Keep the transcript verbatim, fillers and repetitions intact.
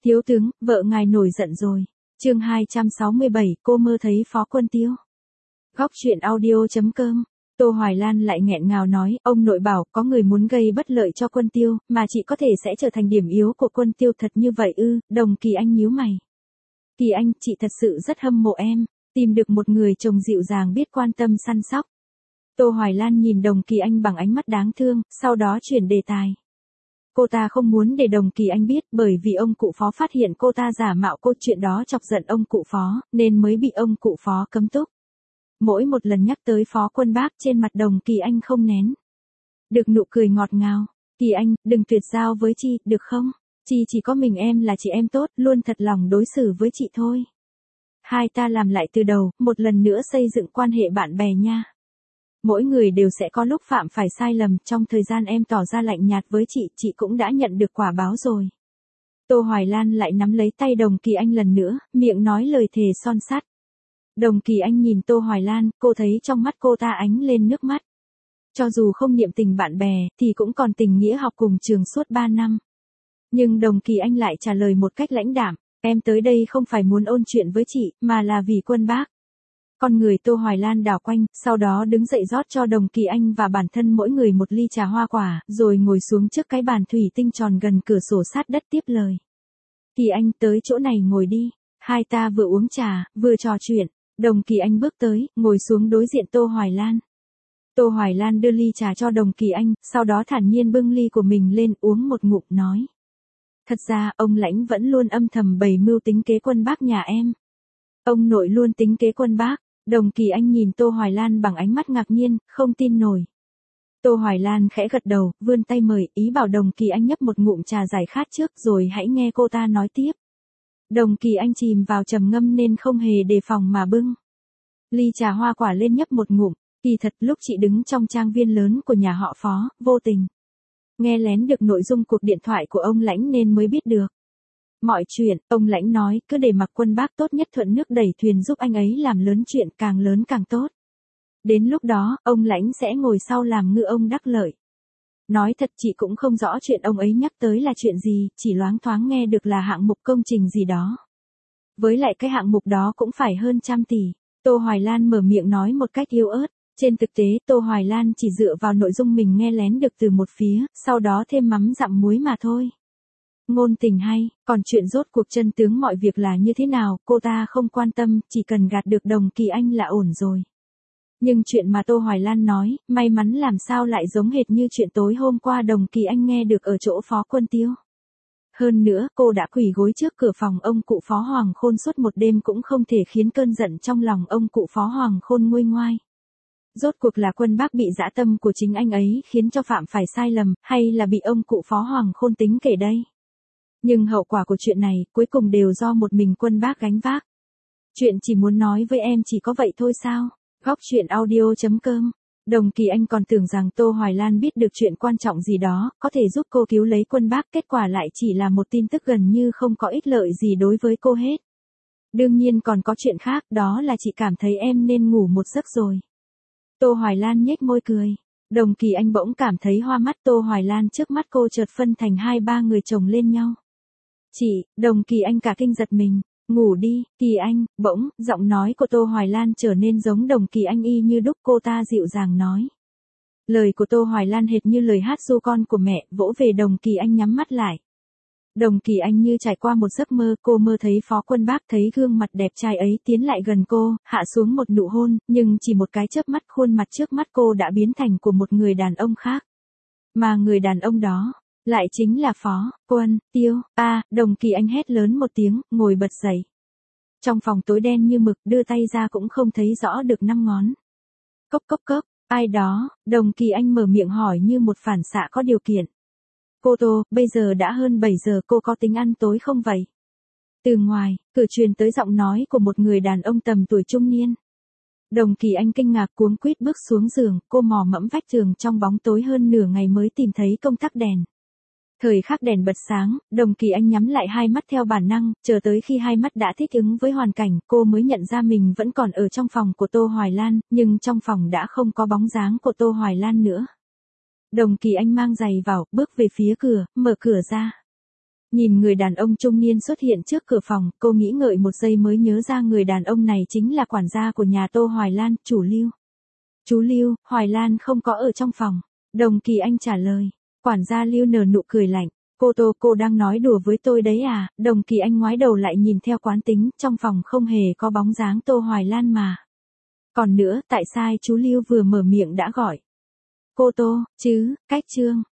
Thiếu tướng, vợ ngài nổi giận rồi. Chương hai trăm sáu mươi bảy, cô mơ thấy Phó Quân Tiêu. Góc truyện audio chấm com. Tô Hoài Lan lại nghẹn ngào nói, ông nội bảo có người muốn gây bất lợi cho Quân Tiêu, mà chị có thể sẽ trở thành điểm yếu của Quân Tiêu thật như vậy ư? Đồng Kỳ Anh nhíu mày. Kỳ Anh, chị thật sự rất hâm mộ em, tìm được một người chồng dịu dàng biết quan tâm săn sóc. Tô Hoài Lan nhìn Đồng Kỳ Anh bằng ánh mắt đáng thương, sau đó chuyển đề tài. Cô ta không muốn để Đồng Kỳ Anh biết, bởi vì ông cụ Phó phát hiện cô ta giả mạo cô, chuyện đó chọc giận ông cụ Phó, nên mới bị ông cụ Phó cấm túc. Mỗi một lần nhắc tới Phó Quân Bác, trên mặt Đồng Kỳ Anh không nén được nụ cười ngọt ngào. Kỳ Anh, đừng tuyệt giao với Chi, được không? Chi chỉ có mình em là chị em tốt, luôn thật lòng đối xử với chị thôi. Hai ta làm lại từ đầu, một lần nữa xây dựng quan hệ bạn bè nha. Mỗi người đều sẽ có lúc phạm phải sai lầm, trong thời gian em tỏ ra lạnh nhạt với chị, chị cũng đã nhận được quả báo rồi. Tô Hoài Lan lại nắm lấy tay Đồng Kỳ Anh lần nữa, miệng nói lời thề son sắt. Đồng Kỳ Anh nhìn Tô Hoài Lan, cô thấy trong mắt cô ta ánh lên nước mắt. Cho dù không niệm tình bạn bè, thì cũng còn tình nghĩa học cùng trường suốt ba năm. Nhưng Đồng Kỳ Anh lại trả lời một cách lãnh đạm, em tới đây không phải muốn ôn chuyện với chị, mà là vì Quân Bác. Con người Tô Hoài Lan đảo quanh, sau đó đứng dậy rót cho Đồng Kỳ Anh và bản thân mỗi người một ly trà hoa quả, rồi ngồi xuống trước cái bàn thủy tinh tròn gần cửa sổ sát đất tiếp lời. Kỳ Anh, tới chỗ này ngồi đi. Hai ta vừa uống trà, vừa trò chuyện. Đồng Kỳ Anh bước tới, ngồi xuống đối diện Tô Hoài Lan. Tô Hoài Lan đưa ly trà cho Đồng Kỳ Anh, sau đó thản nhiên bưng ly của mình lên uống một ngụm nói. Thật ra, ông Lãnh vẫn luôn âm thầm bày mưu tính kế Quân Bác nhà em. Ông nội luôn tính kế Quân Bác. Đồng Kỳ Anh nhìn Tô Hoài Lan bằng ánh mắt ngạc nhiên, không tin nổi. Tô Hoài Lan khẽ gật đầu, vươn tay mời, ý bảo Đồng Kỳ Anh nhấp một ngụm trà giải khát trước rồi hãy nghe cô ta nói tiếp. Đồng Kỳ Anh chìm vào trầm ngâm nên không hề đề phòng mà bưng ly trà hoa quả lên nhấp một ngụm. Kỳ thật lúc chị đứng trong trang viên lớn của nhà họ Phó, vô tình nghe lén được nội dung cuộc điện thoại của ông Lãnh nên mới biết được. Mọi chuyện, ông Lãnh nói, cứ để mặc Quân Bác tốt nhất thuận nước đẩy thuyền giúp anh ấy làm lớn chuyện, càng lớn càng tốt. Đến lúc đó, ông Lãnh sẽ ngồi sau làm ngư ông đắc lợi. Nói thật chị cũng không rõ chuyện ông ấy nhắc tới là chuyện gì, chỉ loáng thoáng nghe được là hạng mục công trình gì đó. Với lại cái hạng mục đó cũng phải hơn trăm tỷ. Tô Hoài Lan mở miệng nói một cách yếu ớt. Trên thực tế, Tô Hoài Lan chỉ dựa vào nội dung mình nghe lén được từ một phía, sau đó thêm mắm dặm muối mà thôi. Ngôn tình hay, còn chuyện rốt cuộc chân tướng mọi việc là như thế nào, cô ta không quan tâm, chỉ cần gạt được Đồng Kỳ Anh là ổn rồi. Nhưng chuyện mà Tô Hoài Lan nói, may mắn làm sao lại giống hệt như chuyện tối hôm qua Đồng Kỳ Anh nghe được ở chỗ Phó Quân Tiêu. Hơn nữa, cô đã quỳ gối trước cửa phòng ông cụ Phó Hoàng Khôn suốt một đêm cũng không thể khiến cơn giận trong lòng ông cụ Phó Hoàng Khôn nguôi ngoai. Rốt cuộc là Quân Bác bị dã tâm của chính anh ấy khiến cho phạm phải sai lầm, hay là bị ông cụ Phó Hoàng Khôn tính kể đây? Nhưng hậu quả của chuyện này, cuối cùng đều do một mình Quân Bác gánh vác. Chuyện chỉ muốn nói với em chỉ có vậy thôi sao? Góc truyện audio chấm com. Đồng Kỳ Anh còn tưởng rằng Tô Hoài Lan biết được chuyện quan trọng gì đó, có thể giúp cô cứu lấy Quân Bác, kết quả lại chỉ là một tin tức gần như không có ích lợi gì đối với cô hết. Đương nhiên còn có chuyện khác, đó là chị cảm thấy em nên ngủ một giấc rồi. Tô Hoài Lan nhếch môi cười. Đồng Kỳ Anh bỗng cảm thấy hoa mắt. Tô Hoài Lan trước mắt cô chợt phân thành hai ba người chồng lên nhau. Chị, Đồng Kỳ Anh cả kinh giật mình. Ngủ đi, Kỳ Anh, bỗng, giọng nói của Tô Hoài Lan trở nên giống Đồng Kỳ Anh y như đúc, cô ta dịu dàng nói. Lời của Tô Hoài Lan hệt như lời hát ru con của mẹ, vỗ về Đồng Kỳ Anh nhắm mắt lại. Đồng Kỳ Anh như trải qua một giấc mơ, cô mơ thấy Phó Quân Bác thấy gương mặt đẹp trai ấy tiến lại gần cô, hạ xuống một nụ hôn, nhưng chỉ một cái chớp mắt khuôn mặt trước mắt cô đã biến thành của một người đàn ông khác. Mà người đàn ông đó lại chính là Phó Quân Tiêu. A, à, Đồng Kỳ Anh hét lớn một tiếng, ngồi bật dậy. Trong phòng tối đen như mực, đưa tay ra cũng không thấy rõ được năm ngón. Cốc cốc cốc, ai đó? Đồng Kỳ Anh mở miệng hỏi như một phản xạ có điều kiện. Cô Tô, bây giờ đã hơn bảy giờ, cô có tính ăn tối không vậy? Từ ngoài, cửa truyền tới giọng nói của một người đàn ông tầm tuổi trung niên. Đồng Kỳ Anh kinh ngạc cuống quýt bước xuống giường, cô mò mẫm vách giường trong bóng tối hơn nửa ngày mới tìm thấy công tắc đèn. Thời khắc đèn bật sáng, Đồng Kỳ Anh nhắm lại hai mắt theo bản năng, chờ tới khi hai mắt đã thích ứng với hoàn cảnh, cô mới nhận ra mình vẫn còn ở trong phòng của Tô Hoài Lan, nhưng trong phòng đã không có bóng dáng của Tô Hoài Lan nữa. Đồng Kỳ Anh mang giày vào, bước về phía cửa, mở cửa ra. Nhìn người đàn ông trung niên xuất hiện trước cửa phòng, cô nghĩ ngợi một giây mới nhớ ra người đàn ông này chính là quản gia của nhà Tô Hoài Lan, chủ Lưu. Chú Lưu, Hoài Lan không có ở trong phòng. Đồng Kỳ Anh trả lời. Quản gia Lưu nở nụ cười lạnh. Cô Tô, cô đang nói đùa với tôi đấy à? Đồng Kỳ Anh ngoái đầu lại nhìn theo quán tính, trong phòng không hề có bóng dáng Tô Hoài Lan mà. Còn nữa, tại sao chú Lưu vừa mở miệng đã gọi cô Tô, chứ, cách Trương.